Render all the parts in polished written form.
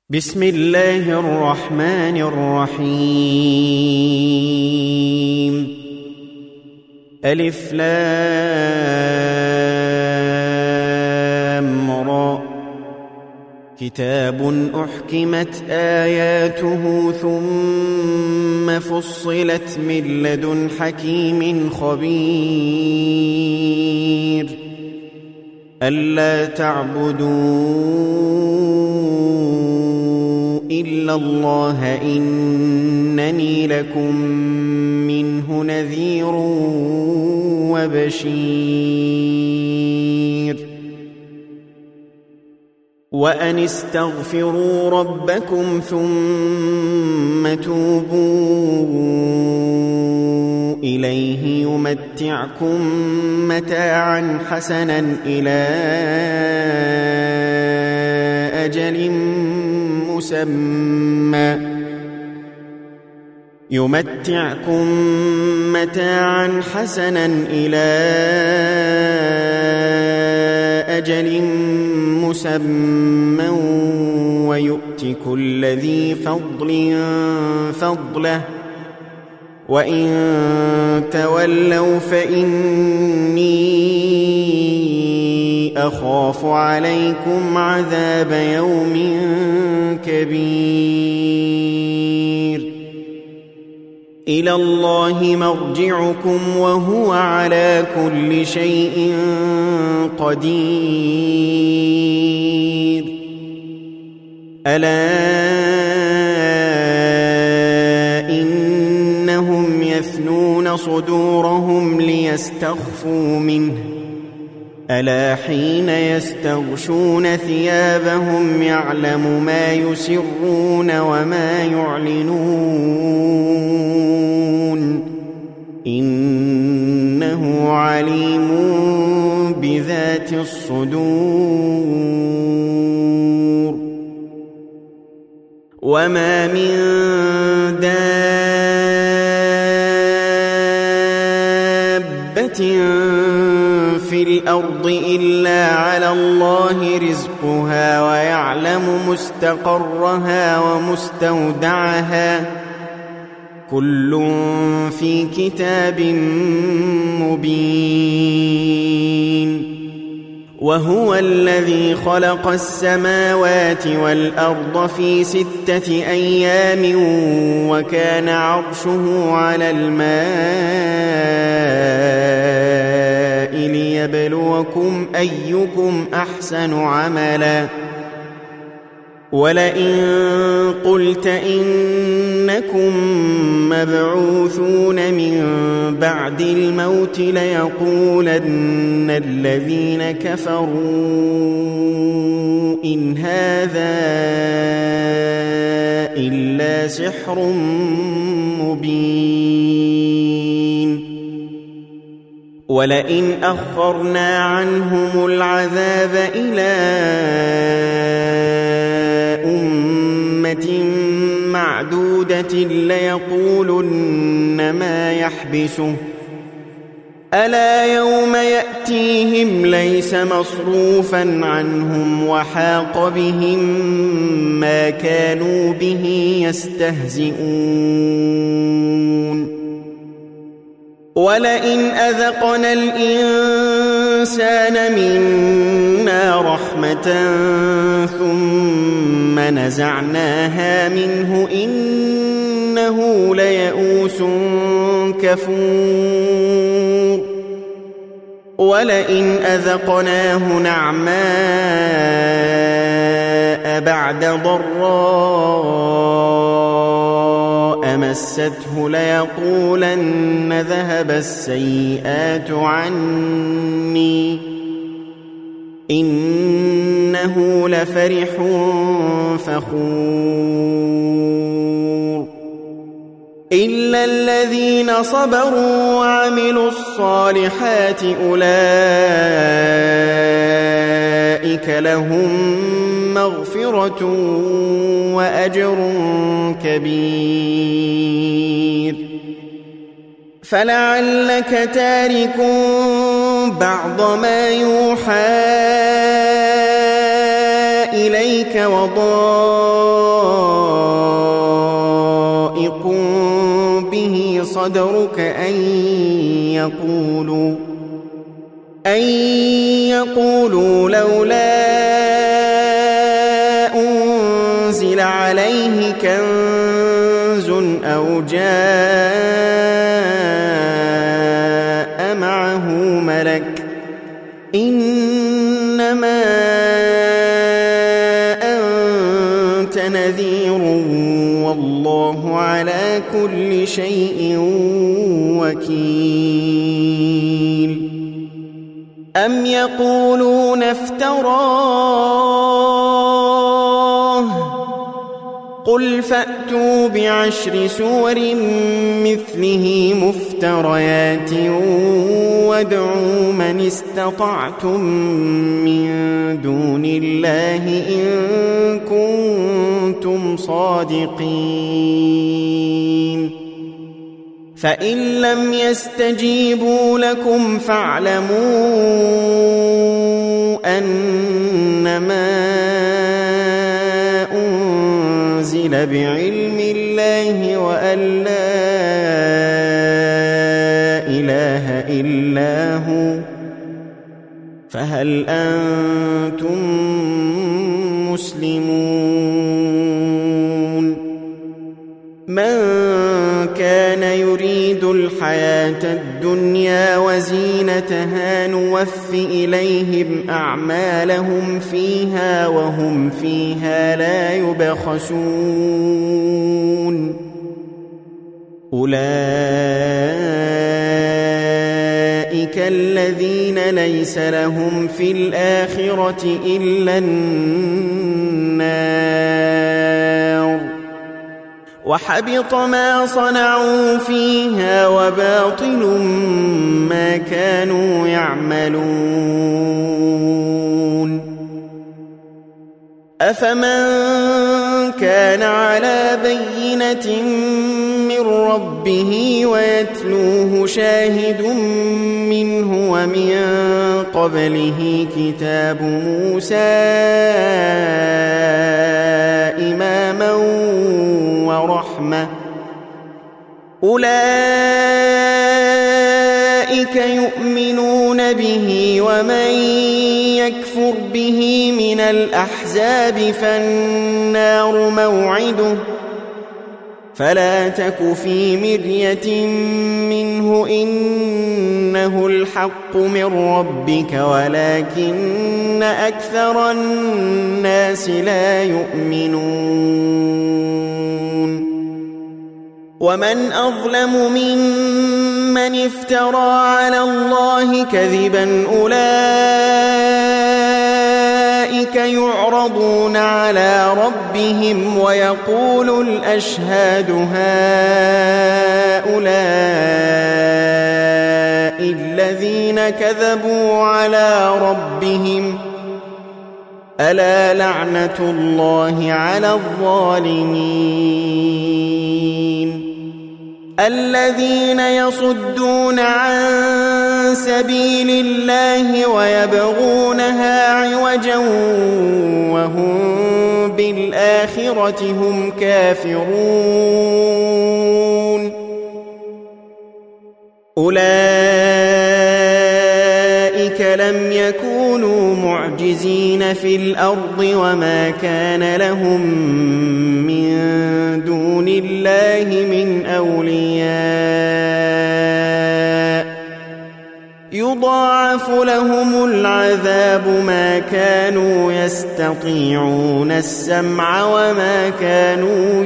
بسم الله الرحمن الرحيم ألف لام را كتاب أحكمت آياته ثم فصلت من لدن حكيم خبير ألا تعبدوا إلا الله إنني لكم منه نذير وبشير وأن استغفروا ربكم ثم توبوا إليه يمتعكم متاعا حسنا إلى أجل مسمى ويؤت كل ذي فضل فضله وإن تولوا فإني أخاف عليكم عذاب يوم كبير إلى الله مرجعكم وهو على كل شيء قدير ألا إنهم يثنون صدورهم ليستخفوا منه ألا حين يستغشون ثيابهم يعلم ما يسرون وما يعلنون إنه عليم بذات الصدور وما من دابة في الأرض إلا على الله رزقها ويعلم مستقرها ومستودعها كل في كتاب مبين وهو الذي خلق السماوات والأرض في 6 أيام وكان عرشه على الماء ليبلوكم أيكم أحسن عملا ولئن قلت إنكم مبعوثون من بعد الموت ليقولن الذين كفروا إن هذا إلا سحر مبين ولئن أخرنا عنهم العذاب إلى أمة معدودة ليقولن ما يحبسه ألا يوم يأتيهم ليس مصروفا عنهم وحاق بهم ما كانوا به يستهزئون ولئن أذقنا الإنسان منا رحمة ثم نزعناها منه إنه ليئوس كفور ولئن أذقناه نعماء بعد ضراء مسته ليقولن ذهب السيئات عني إنه لفرح فخور إلا الذين صبروا وعملوا الصالحات أولئك لهم مغفرة وأجر كبير فلعلك تارك بعض ما يوحى إليك وضائق صدرك أن يقولوا لولا أنزل عليه كنز أو جاء معه ملك إنما أنت نذير والله على كل شيء وكيل أم يقولون افتراه قل فأتوا بعشر سور مثله مفتريات وادعوا من استطعتم من دون الله إن كنتم صادقين فإن لم يستجيبوا لكم فاعلموا أنما أنزل بعلم الله وأن لا إله إلا هو فهل أنتم مسلمون من كان يريد الحياة الدنيا وزينتها نوف إليهم أعمالهم فيها وهم فيها لا يبخسون أولئك الذين ليس لهم في الآخرة إلا النار وحبط ما صنعوا فيها وباطل ما كانوا يعملون أفمن كان على بينة من ربه ويتلوه شاهد منه ومن قبله كتاب موسى إماما ورحمة أولئك يؤمنون به ومن يكفر به من الأحزاب فالنار موعده فلا تك في مرية منه إنه الحق من ربك ولكن أكثر الناس لا يؤمنون ومن أظلم ممن افترى على الله كذبا أولئك يعرضون على ربهم ويقول الأشهاد هؤلاء الذين كذبوا على ربهم ألا لعنة الله على الظالمين الذين يصدون عن سبيل الله ويبغونها عوجا وهم بالآخرة هم كافرون أولئك لم يكونوا معجزين في الأرض وما كان لهم من دون الله من أولياء يضاعف لهم العذاب ما كانوا يستطيعون السمع وما كانوا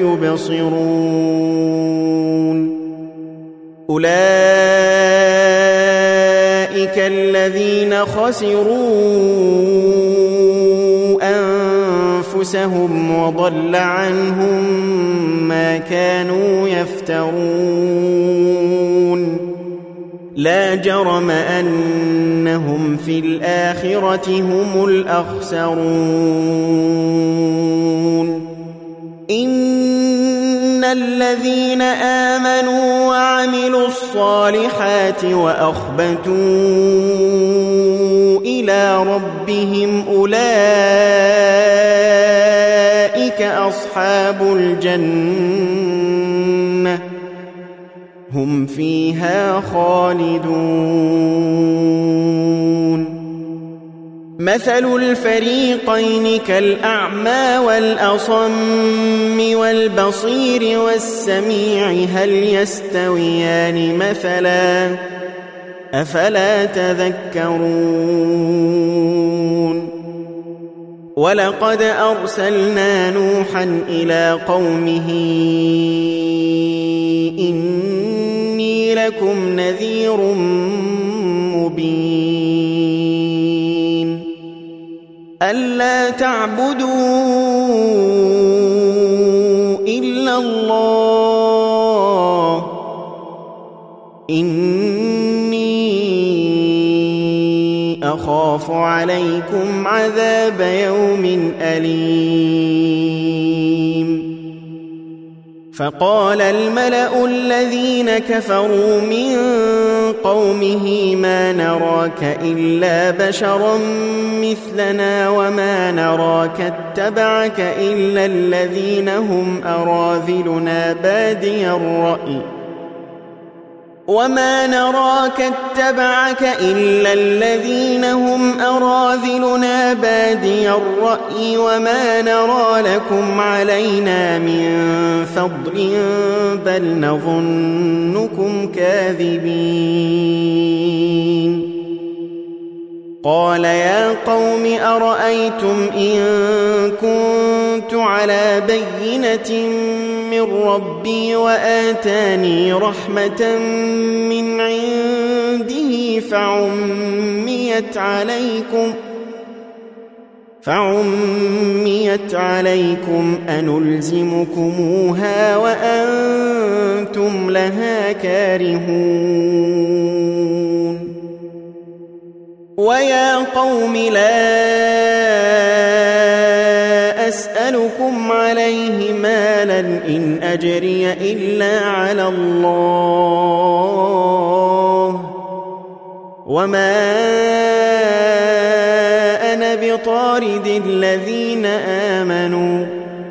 يبصرون أولئك الذين خسروا أنفسهم وضل عنهم ما كانوا يفترون لا جرم أنهم في الآخرة هم الأخسرون إن الذين آمنوا وعملوا الصالحات وأخبتوا إلى ربهم أولئك أصحاب الجنة هم فيها خالدون مثل الفريقين كالأعمى والأصم والبصير والسميع هل يستويان مثلا أفلا تذكرون ولقد أرسلنا نوحا إلى قومه إني لكم نذير مبين ألا تعبدوا إلا الله إني أخاف عليكم عذاب يوم أليم فقال الملأ الذين كفروا من قومه ما نراك إلا بشرا مثلنا وما نراك اتبعك إلا الذين هم أراذلنا بادي الرأي وما نراك اتبعك إلا الذين هم أراذلنا بادي الرأي وما نرى لكم علينا من فضل بل نظنكم كاذبين قال يا قوم أرأيتم إن كنت على بينة من ربي وآتاني رحمة من عنده فعميت عليكم أنلزمكموها وأنتم لها كارهون ويا قوم لا أسألكم عليه مالا إن أجري إلا على الله وما أنا بطارد الذين آمنوا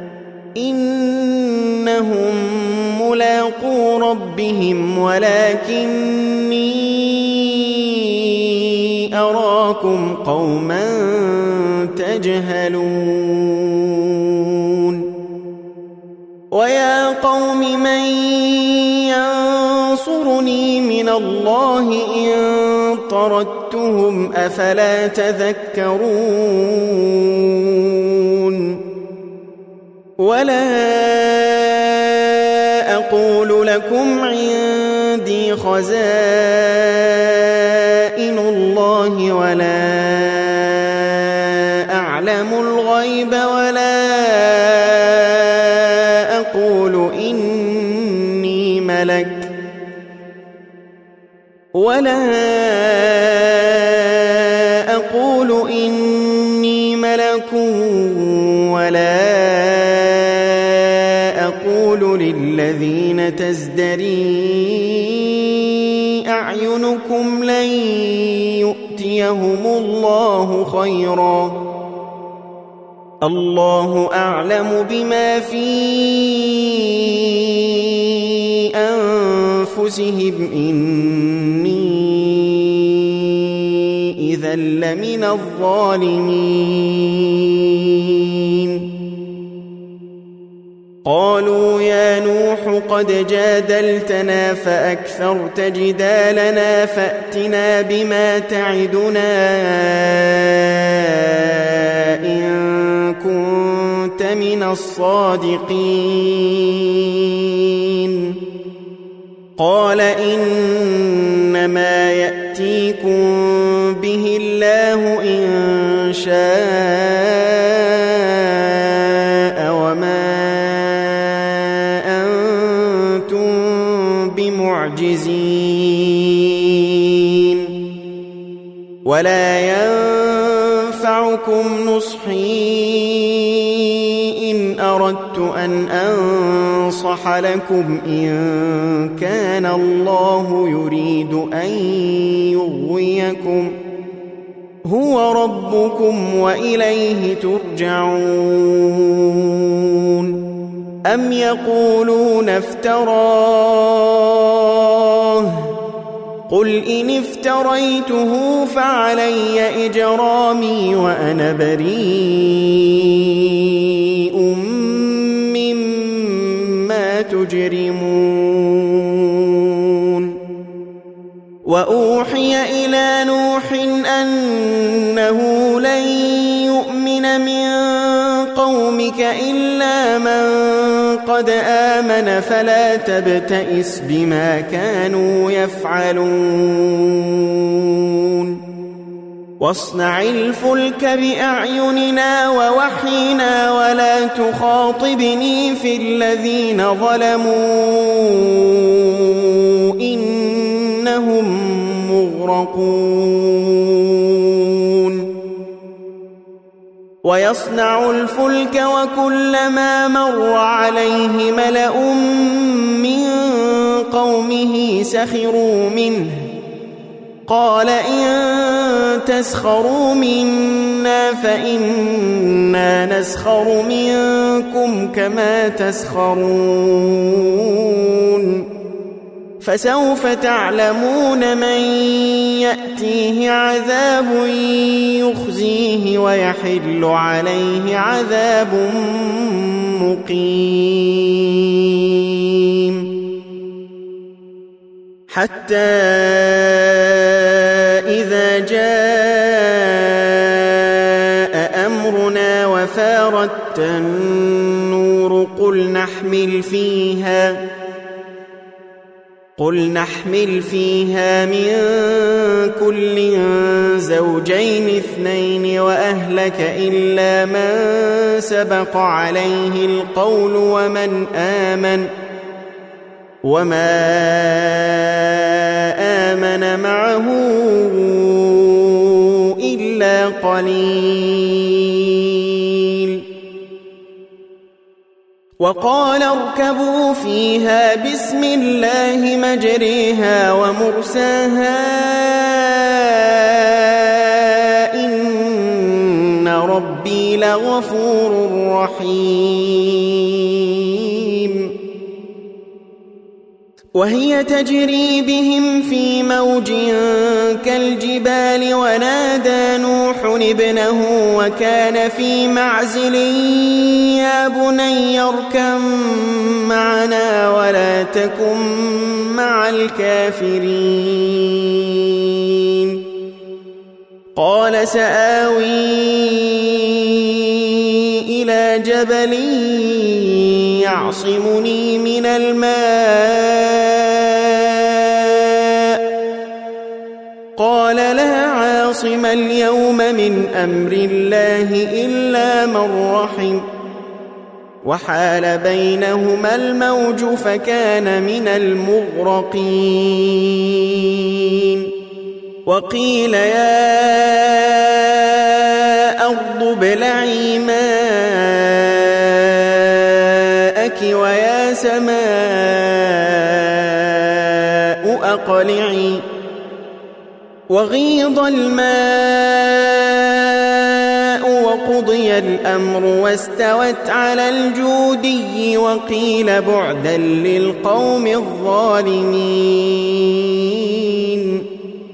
إنهم ملاقو ربهم ولكني أراكم قوما تجهلون ويا قوم من ينصرني من الله إن طردتهم أفلا تذكرون ولا أقول لكم عندي خزائن الله ولا أعلم الغيب ولا أقول إني ملك ولا أقول للذين تزدري أعينكم لن يؤتيهم الله خيرا الله أعلم بما في أنفسهم إني إذا لمن الظالمين قالوا يا نوح قد جادلتنا فأكثرت جدالنا فأتنا بما تعدنا إن كنت من الصادقين قال إنما يأتيكم به الله إن شاء وما أنتم بمعجزين ولا ينفعكم نصحي إن أردت أن أنصح لكم إن كان الله يريد أن يغويكم هو ربكم وإليه ترجعون أم يقولون افتراه قل إن افتريته فعلي إجرامي وأنا بريء مما تجرمون وأوحي إلى نوح أنه لن يؤمن من قومك إلا من قد آمن فلا تبتئس بما كانوا يفعلون واصنع الفلك بأعيننا ووحينا ولا تخاطبني في الذين ظلموا إنهم مغرقون ويصنع الفلك وكلما مر عليه ملأ من قومه سخروا منه قال إن تسخروا منا فإنا نسخر منكم كما تسخرون فسوف تعلمون من يأتيه عذاب يخزيه ويحل عليه عذاب مقيم حتى إذا جاء أمرنا وفارت النور قل نحمل فيها من كل زوجين اثنين وأهلك إلا من سبق عليه القول وما آمن معه إلا قليل وقال اركبوا فيها بسم الله مجريها ومرساها إن ربي لغفور رحيم وهي تجري بهم في موج كالجبال ونادى نوح ابنه وكان في معزل يا بني اركب معنا ولا تكن مع الكافرين قال سآوي إلى جبل يعصمني من الماء قال لا عاصم اليوم من أمر الله إلا من رحم وحال بينهما الموج فكان من المغرقين وقيل يا أرض ابلعي ماءك ويا سماء أقلعي وغيض الماء وقضي الأمر واستوت على الجودي وقيل بعدا للقوم الظالمين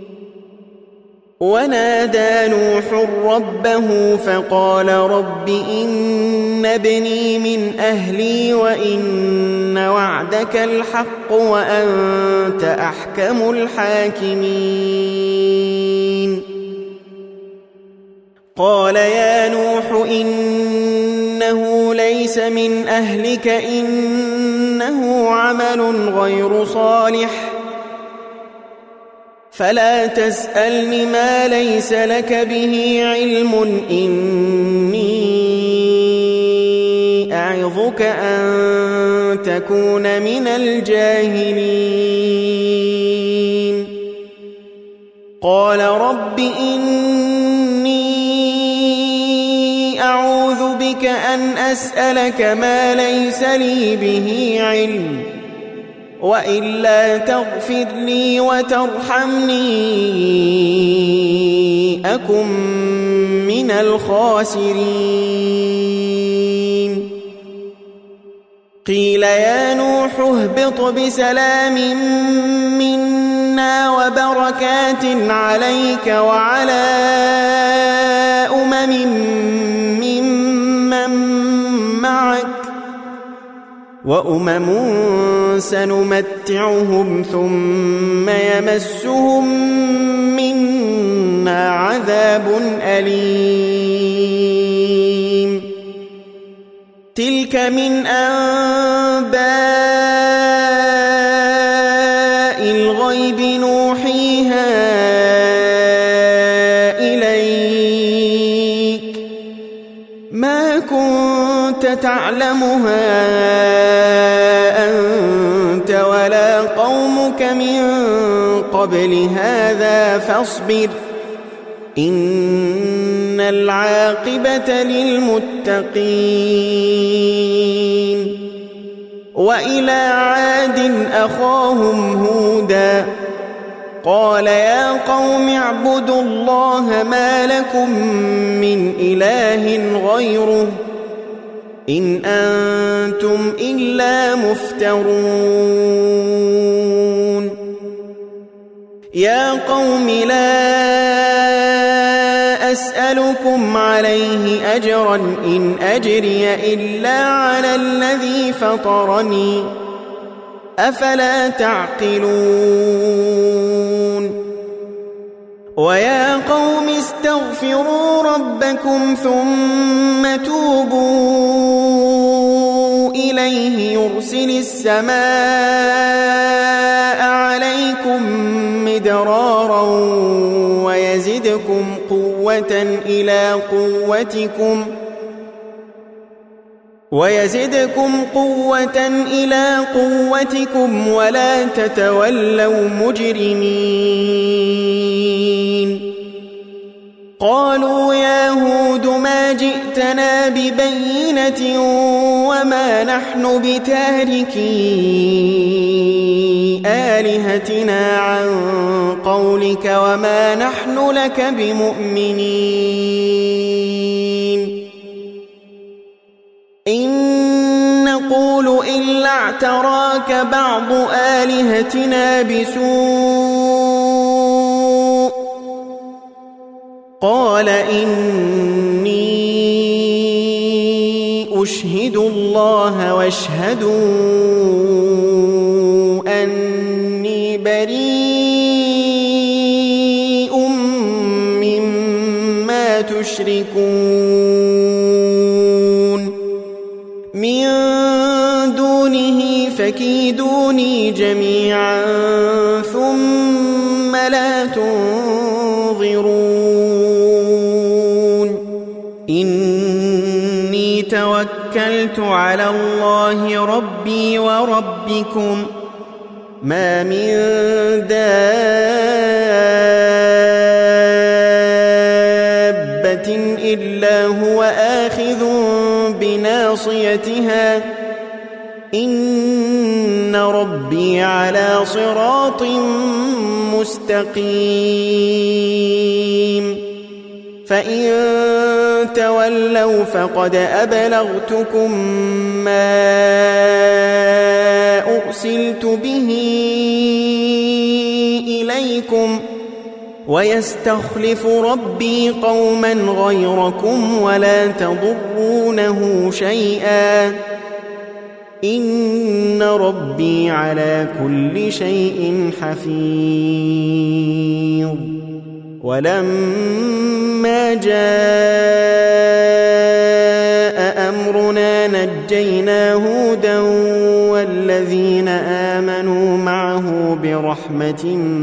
ونادى نوح ربه فقال رب إن ابني من أهلي وإن وعدك الحق وأنت أحكم الحاكمين قال يا نوح إنه ليس من أهلك إنه عمل غير صالح فلا تسألني ما ليس لك به علم إني أعظك أن تكون من الجاهلين قال رب إني أعوذ بك أن أسألك ما ليس لي به علم وإلا تغفر لي وترحمني أكن من الخاسرين قيل يا نوح اهبط بسلام منا وبركات عليك وعلى ممن معك وأمم سنمتعهم ثم يمسهم منا عذاب أليم تلك من أنباء الغيب نوحيها إليك ما كنت تعلمها أنت ولا قومك من قبل هذا فاصبر إن العاقبة للمتقين وإلى عاد أخاهم هودا قال يا قوم اعبدوا الله ما لكم من إله غيره إن أنتم إلا مفترون يا قوم لا أسألكم عليه أجرا إن أجري إلا على الذي فطرني أفلا تعقلون ويا قوم استغفروا ربكم ثم توبوا إليه يرسل السماء عليكم مدرارا ويزدكم قوة إلى قوتكم ولا تتولوا مجرمين قالوا يا هود ما جئتنا ببينة وما نحن بتاركي آلهتنا عن قولك وما نحن لك بمؤمنين إن نقول إلا اعتراك بعض آلهتنا بسوء قال إني أشهد الله واشهدوا أني بريء مما تشركون من دونه فكيدوني جميعا ثم لا تنظرون إني توكلت على الله ربي وربكم ما من دابة إلا هو آخذ بناصيتها إن ربي على صراط مستقيم فإن تولوا فقد أبلغتكم ما أرسلت به إليكم ويستخلف ربي قوما غيركم ولا تضرونه شيئا إن ربي على كل شيء حفيظ ولما جاء أمرنا نجينا هودا والذين آمنوا معه برحمة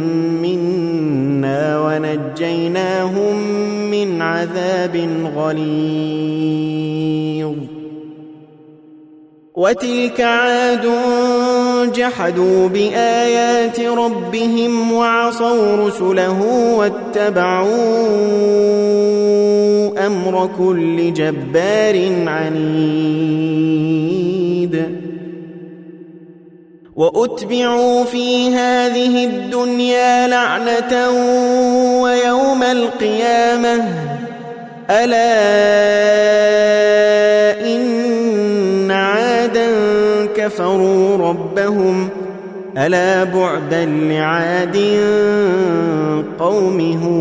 منا ونجيناهم من عذاب غليظ وتلك عاد جحدوا بآيات ربهم وعصوا رسله واتبعوا أمر كل جبار عنيد وأتبعوا في هذه الدنيا لعنة ويوم القيامة ألا إن عادا كفروا ربهم ألا بعدا لعاد قوم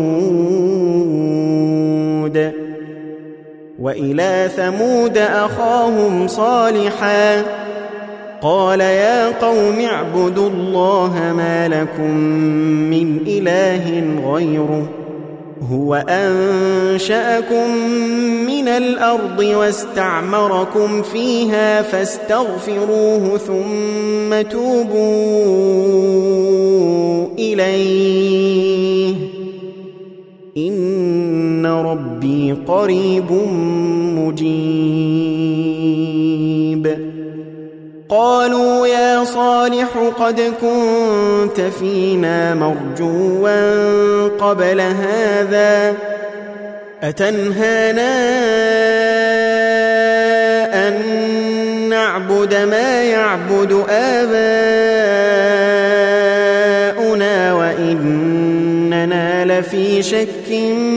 هود وإلى ثمود أخاهم صالحا قال يا قوم اعبدوا الله ما لكم من إله غيره هو أنشأكم من الأرض واستعمركم فيها فاستغفروه ثم توبوا إليه إن ربي قريب مجيب قالوا يا صالح قد كنت فينا مرجوا قبل هذا أتنهانا أن نعبد ما يعبد آباؤنا وإننا لفي شك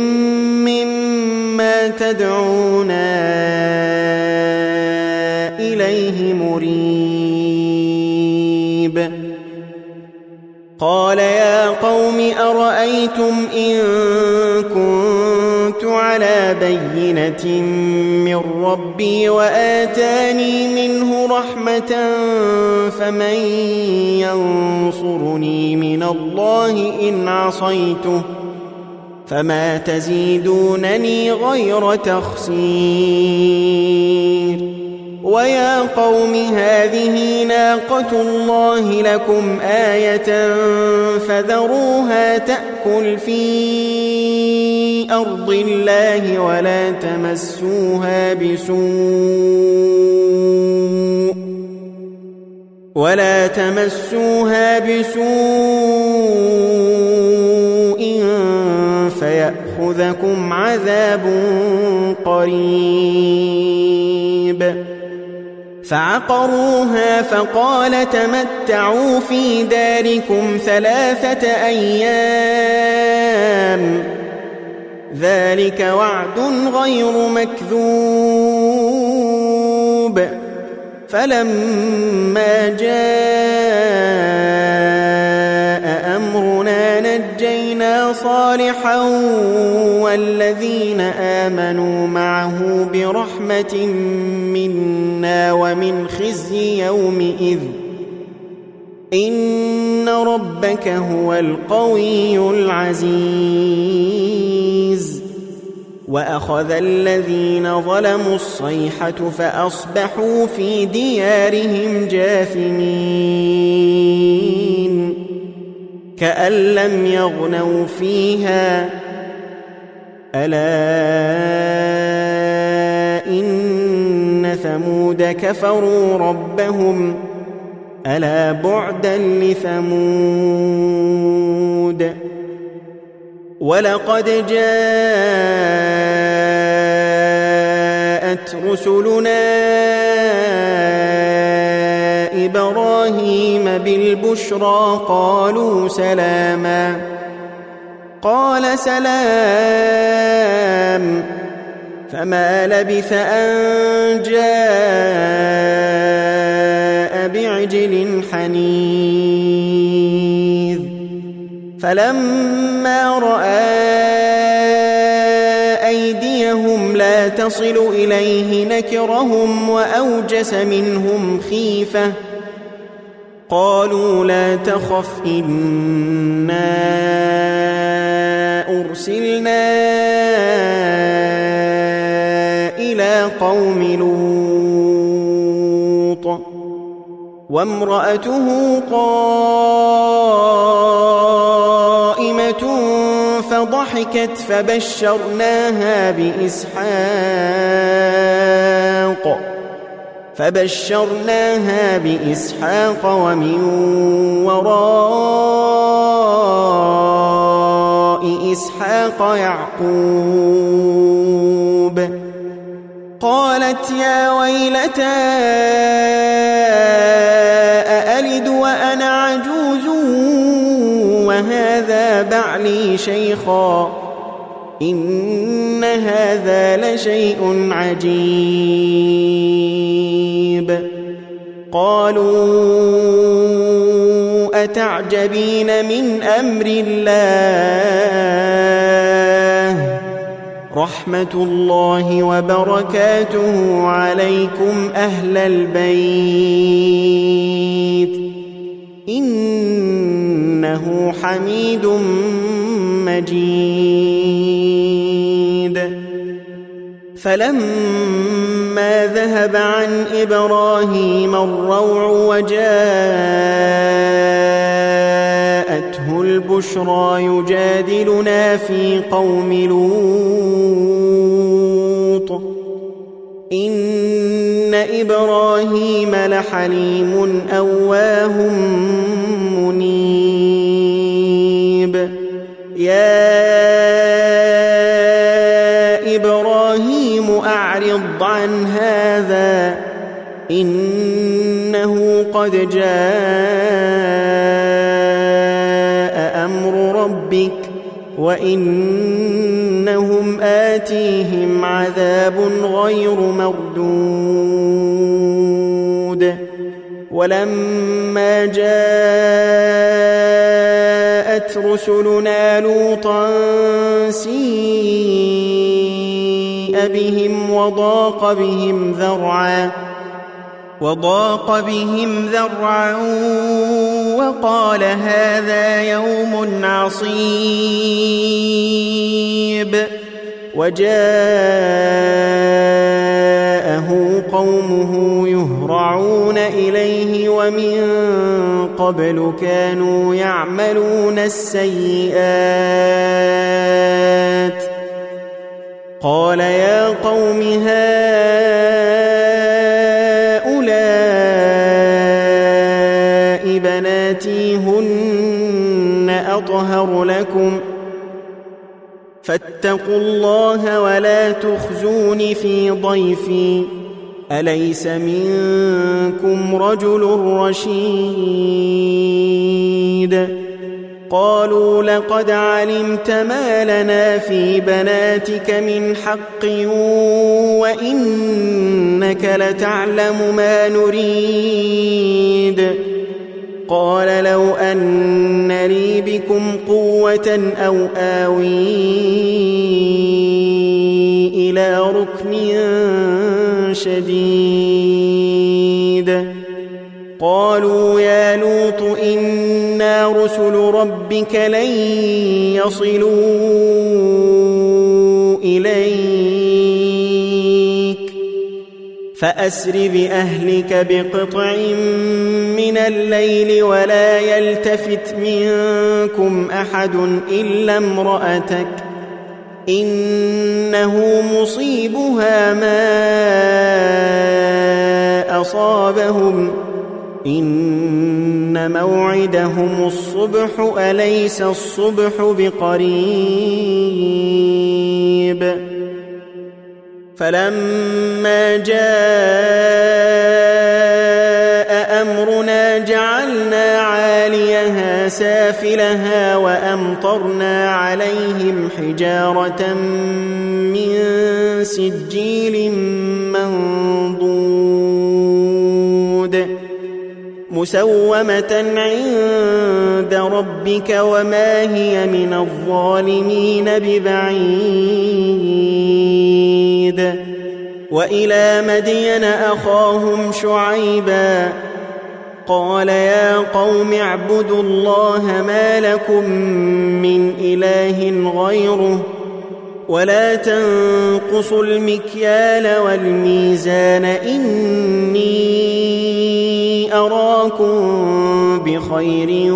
مما تدعونا إليه مريب قال يا قوم أرأيتم إن كنت على بينة من ربي وآتاني منه رحمة فمن ينصرني من الله إن عصيته فما تزيدونني غير تخسير ويا قوم هذه ناقة الله لكم آية فذروها تأكل في أرض الله ولا تمسوها بسوء فيأخذكم عذاب قريب فعقروها فقال تمتعوا في داركم 3 أيام ذلك وعد غير مكذوب فلما جاء أمرنا نجينا صالحا والذين آمنوا معه برحمة منا ومن خزي يومئذ إن ربك هو القوي العزيز وأخذ الذين ظلموا الصيحة فأصبحوا في ديارهم جاثمين كأن لم يغنوا فيها ألا إن ثمود كفروا ربهم ألا بعدا لثمود ولقد جاءت رسلنا إبراهيم بالبشرى قالوا سلاما قال سلام فما لبث أن جاء بعجل حنيذ فلما رأى أيديهم لا تصل إليه نكرهم وأوجس منهم خيفة قالوا لا تخف إنا أرسلنا إلى قوم لوط وامرأته قائمة فضحكت فبشرناها بإسحاق ومن وراء إسحاق يعقوب قالت يا ويلتى أألد وأنا عجوز وهذا بعلي شيخا إن هذا لشيء عجيب قالوا أتعجبين من أمر الله رحمة الله وبركاته عليكم أهل البيت إنه حميد مجيد فلما ذهب عن إبراهيم الروع وجاءته البشرى يجادلنا في قوم لوط إن إبراهيم لحليم أواه منيب يا إبراهيم أعرض عن هذا إنه قد جاء أمر ربك وإنهم آتيهم عذاب غير مردود ولما جاءت رسلنا لوطا سيء بهم وضاق بهم ذرعا وقال هذا يوم عصيب وجاءه قومه يهرعون إليه ومن قبل كانوا يعملون السيئات قال يا قوم هؤلاء بناتي هن أطهر لكم فاتقوا الله ولا تخزون في ضيفي أليس منكم رجل رشيد قالوا لقد علمت ما لنا في بناتك من حق وإنك لتعلم ما نريد قال لو أن لي بكم قوة أو آوي إلى ركن شديد قالوا يا لوط إنا رسل ربك لن يصلوا إليك فأسر بأهلك بقطع من الليل ولا يلتفت منكم أحد إلا امرأتك إنه مصيبها ما أصابهم إن موعدهم الصبح أليس الصبح بقريب فلما جاء أمرنا جعلنا عاليها سافلها وأمطرنا عليهم حجارة من سجيل منضود مسومة عند ربك وما هي من الظالمين ببعيد وإلى مدين أخاهم شعيبا قال يا قوم اعبدوا الله ما لكم من إله غيره ولا تنقصوا المكيال والميزان إني أراكم بخير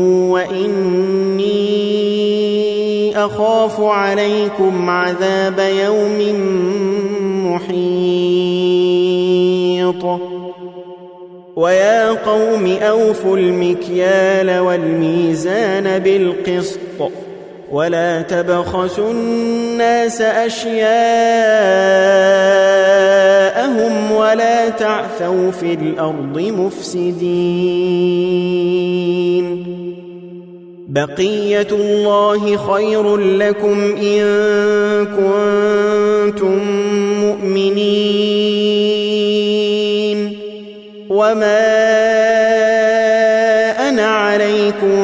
وإني أخاف عليكم عذاب يوم محيط ويا قوم أوفوا المكيال والميزان بالقسط ولا تبخسوا الناس أشياءهم ولا تعثوا في الأرض مفسدين بقية الله خير لكم إن كنتم مؤمنين وما أنا عليكم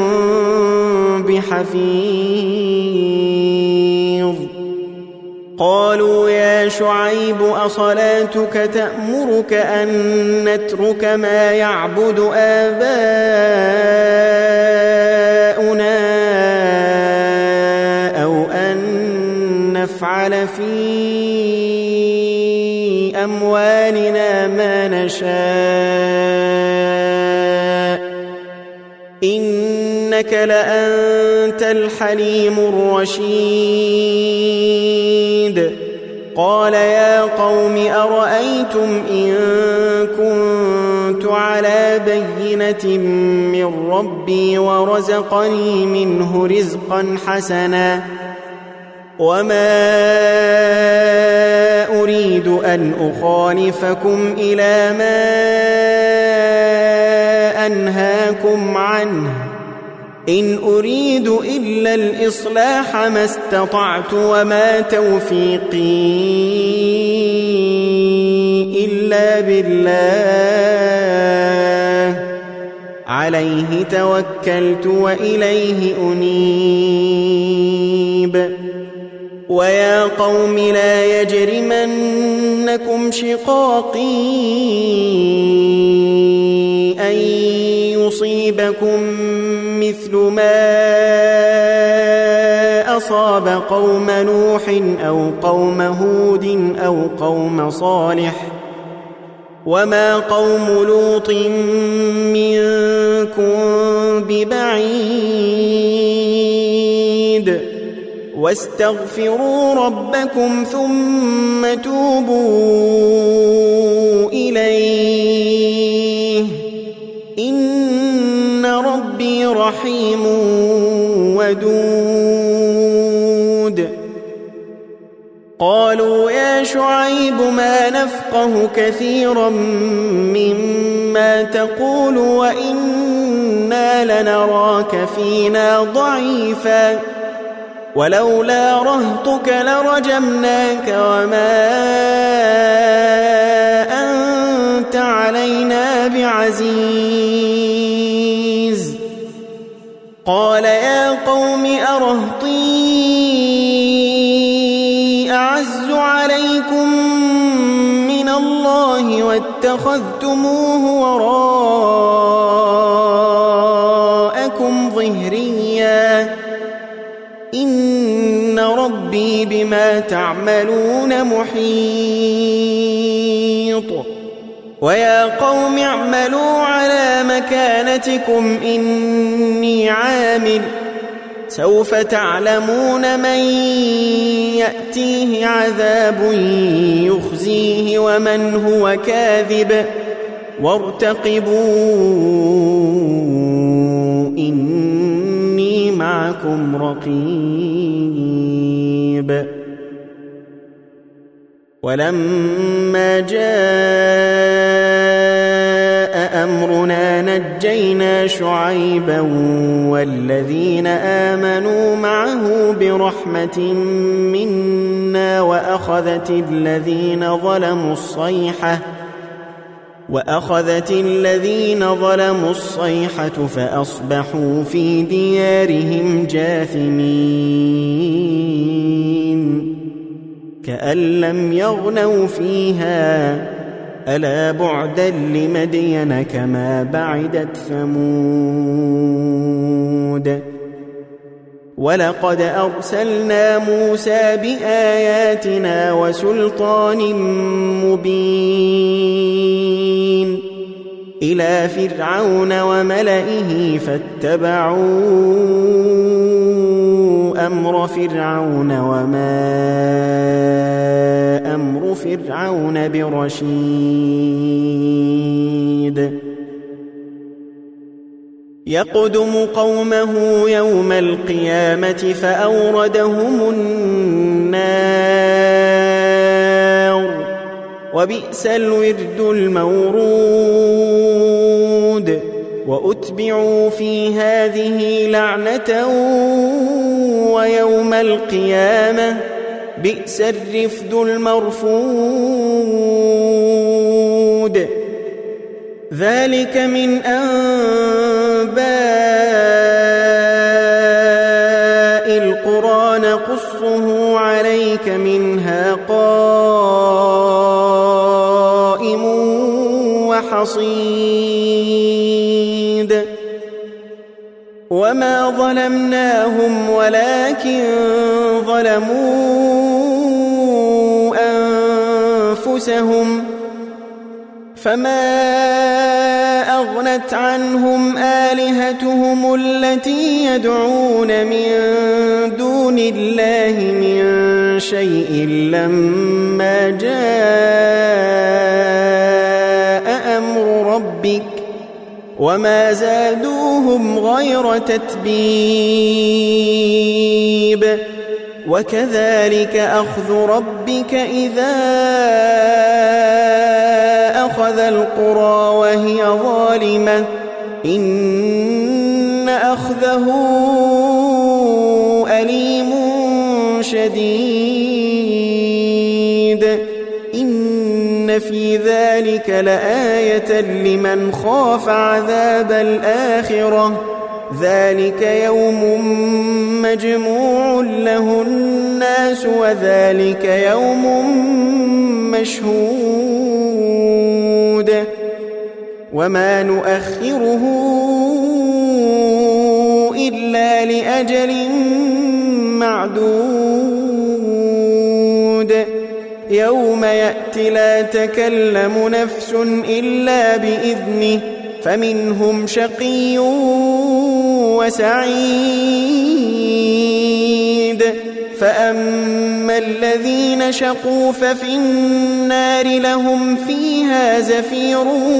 بحفيظ. قالوا يا شعيب أصلاتك تأمرك أن نترك ما يعبد آباؤنا أو أن نفعل في أموالنا ما نشاء إنك لأنت الحليم الرشيد. قال يا قوم أرأيتم إن كنت على بينة من ربي ورزقني منه رزقا حسنا وما أريد أن أخالفكم إلى ما أنهاكم عنه إن أريد إلا الإصلاح ما استطعت وما توفيقي إلا بالله عليه توكلت وإليه أنيب. ويا قوم لا يجرمنكم شقاقي أن يصيبكم مثل ما أصاب قوم نوح أو قوم هود أو قوم صالح وما قوم لوط منكم ببعيد واستغفروا ربكم ثم توبوا إليه إن ربي رحيم ودود. قالوا يا شعيب ما نفقه كثيرا مما تقول وإنا لنراك فينا ضعيفا ولولا رهطك لرجمناك وما أنت علينا بعزيز. قال يا قوم أرهطي أعز عليكم من الله واتخذتموه وراءكم ظهريا إن ربي بما تعملون محيط. ويا قوم اعملوا على مكانتكم إني عامل سوف تعلمون من يأتيه عذاب يخزيه ومن هو كاذب وارتقبوا إني معكم رقيب. ولما جاء أمرنا نجينا شعيبا والذين آمنوا معه برحمة منا وأخذت الذين ظلموا الصيحة فأصبحوا في ديارهم جاثمين كأن لم يغنوا فيها ألا بعدا لمدين كما بعدت ثمود. ولقد أرسلنا موسى بآياتنا وسلطان مبين إلى فرعون وملئه فاتبعوا أمر فرعون وما أمر فرعون برشيد. يقدم قومه يوم القيامة فأوردهم النار وبئس الورد المورود. وأتبعوا في هذه لعنة ويوم القيامة بئس الرفد المرفود. ذلك من أنباء القرى نقصه عليك منها قائم وحصيد وما ظلمناهم ولكن ظلموا أنفسهم فما أغنت عنهم آلهتهم التي يدعون من دون الله من شيء لما جاء أمر ربك وما زادوهم غير تتبيب وكذلك أخذ ربك إذا أخذ القرى وهي ظالمة إن أخذه أليم شديد إن في ذلك لآية لمن خاف عذاب الآخرة ذلك يوم مجموع له الناس وذلك يوم مشهود وما نؤخره إلا لأجل معدود يوم يأتي لا تكلم نفس إلا بإذنه فمنهم شقي وسعيد فأما الذين شقوا ففي النار لهم فيها زفير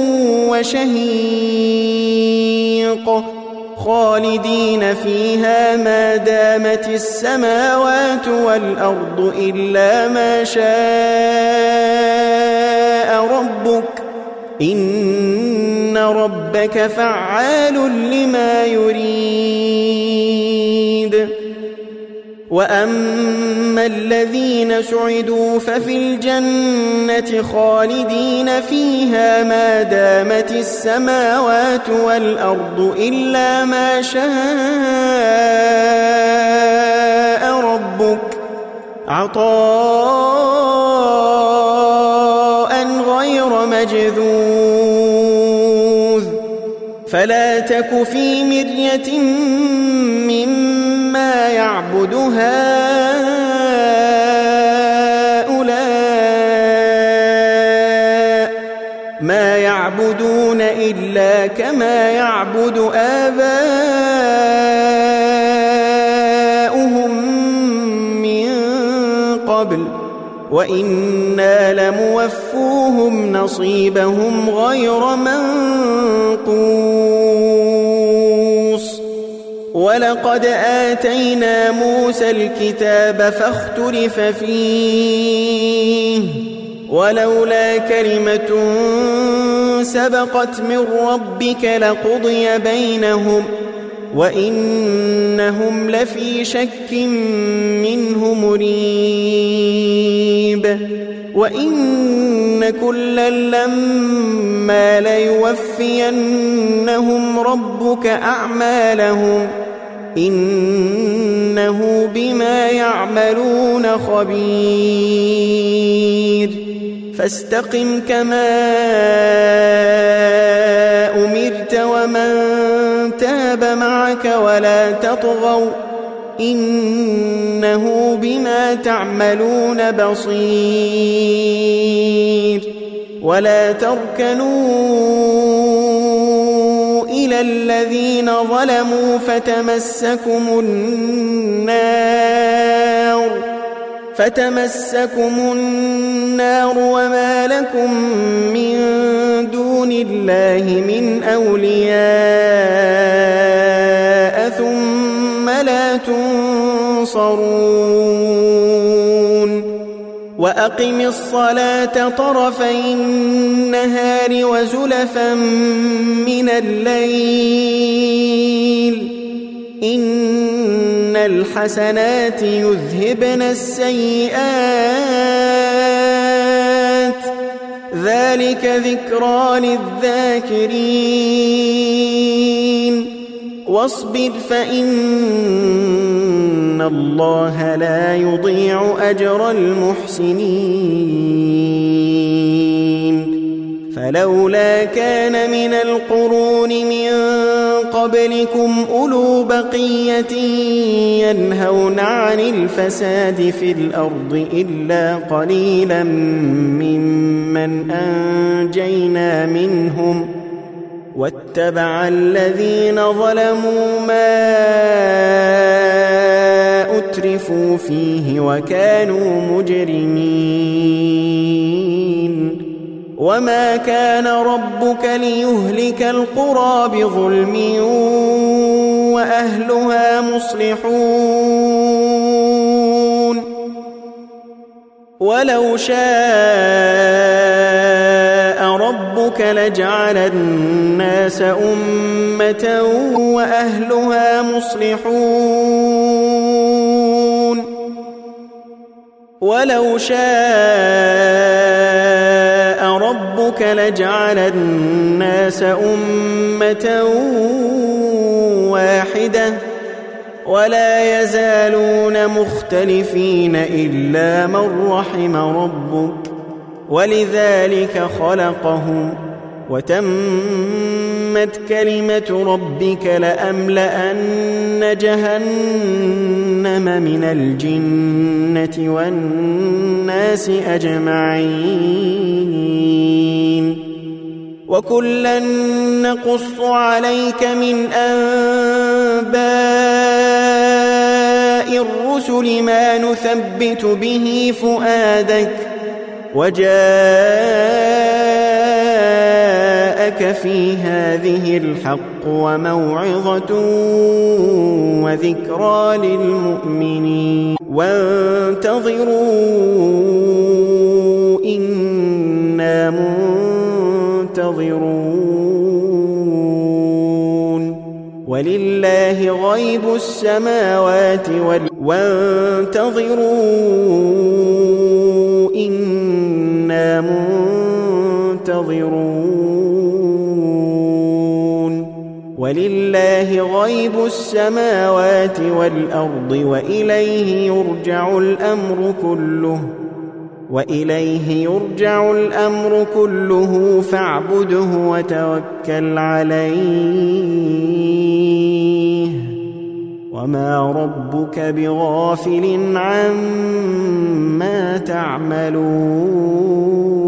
وشهيق خالدين فيها ما دامت السماوات والأرض إلا ما شاء ربك إن ربك فعال لما يريد وأما الذين سعدوا ففي الجنة خالدين فيها ما دامت السماوات والأرض إلا ما شاء ربك عطاء غير مجذوذ فلا تك في مرية مما يعبد هؤلاء ما يعبدون إلا كما يعبد آباؤهم من قبل وإنا لموفوهم نصيبهم غير منقوص ولقد آتينا موسى الكتاب فاختلف فيه ولولا كلمة سبقت من ربك لقضي بينهم وإنهم لفي شك منه مريب وإن كلا لما ليوفينهم ربك أعمالهم إنه بما يعملون خبير فاستقم كما أمرت ومن تاب معك ولا تطغوا إنه بما تعملون بصير ولا تركنوا إلى الذين ظلموا فتمسكم النار وما لكم من دون الله من أولياء ثم لا تنصرون وأقم الصلاة طرفي النهار وزلفا من الليل إن الحسنات يذهبن السيئات ذلك ذكرى للذاكرين واصبر فإن الله لا يضيع أجر المحسنين فلولا كان من القرون من قبلكم أولو بقية ينهون عن الفساد في الأرض إلا قليلا ممن أنجينا منهم واتبع الذين ظلموا ما أترفوا فيه وكانوا مجرمين وما كان ربك ليهلك القرى بظلم وأهلها مصلحون ولو شاء ربك لجعل الناس أمة وأهلها مصلحون ولو شاء ربك لجعل الناس أمة واحدة ولا يزالون مختلفين إلا من رحم ربك ولذلك خلقهم وتمت كلمة ربك لأملأن جهنم من الجنة والناس أجمعين وكلا نقص عليك من أنباء الرسل ما نثبت به فؤادك وجاءك في هذه الحق وموعظة وذكرى للمؤمنين وانتظروا إنا منتظرون ولله غيب السماوات وانتظروا إنا منتظرون ولله غيب السماوات والأرض وإليه يرجع الأمر كله فاعبده وتوكل عليه وما ربك بغافل عما تعملون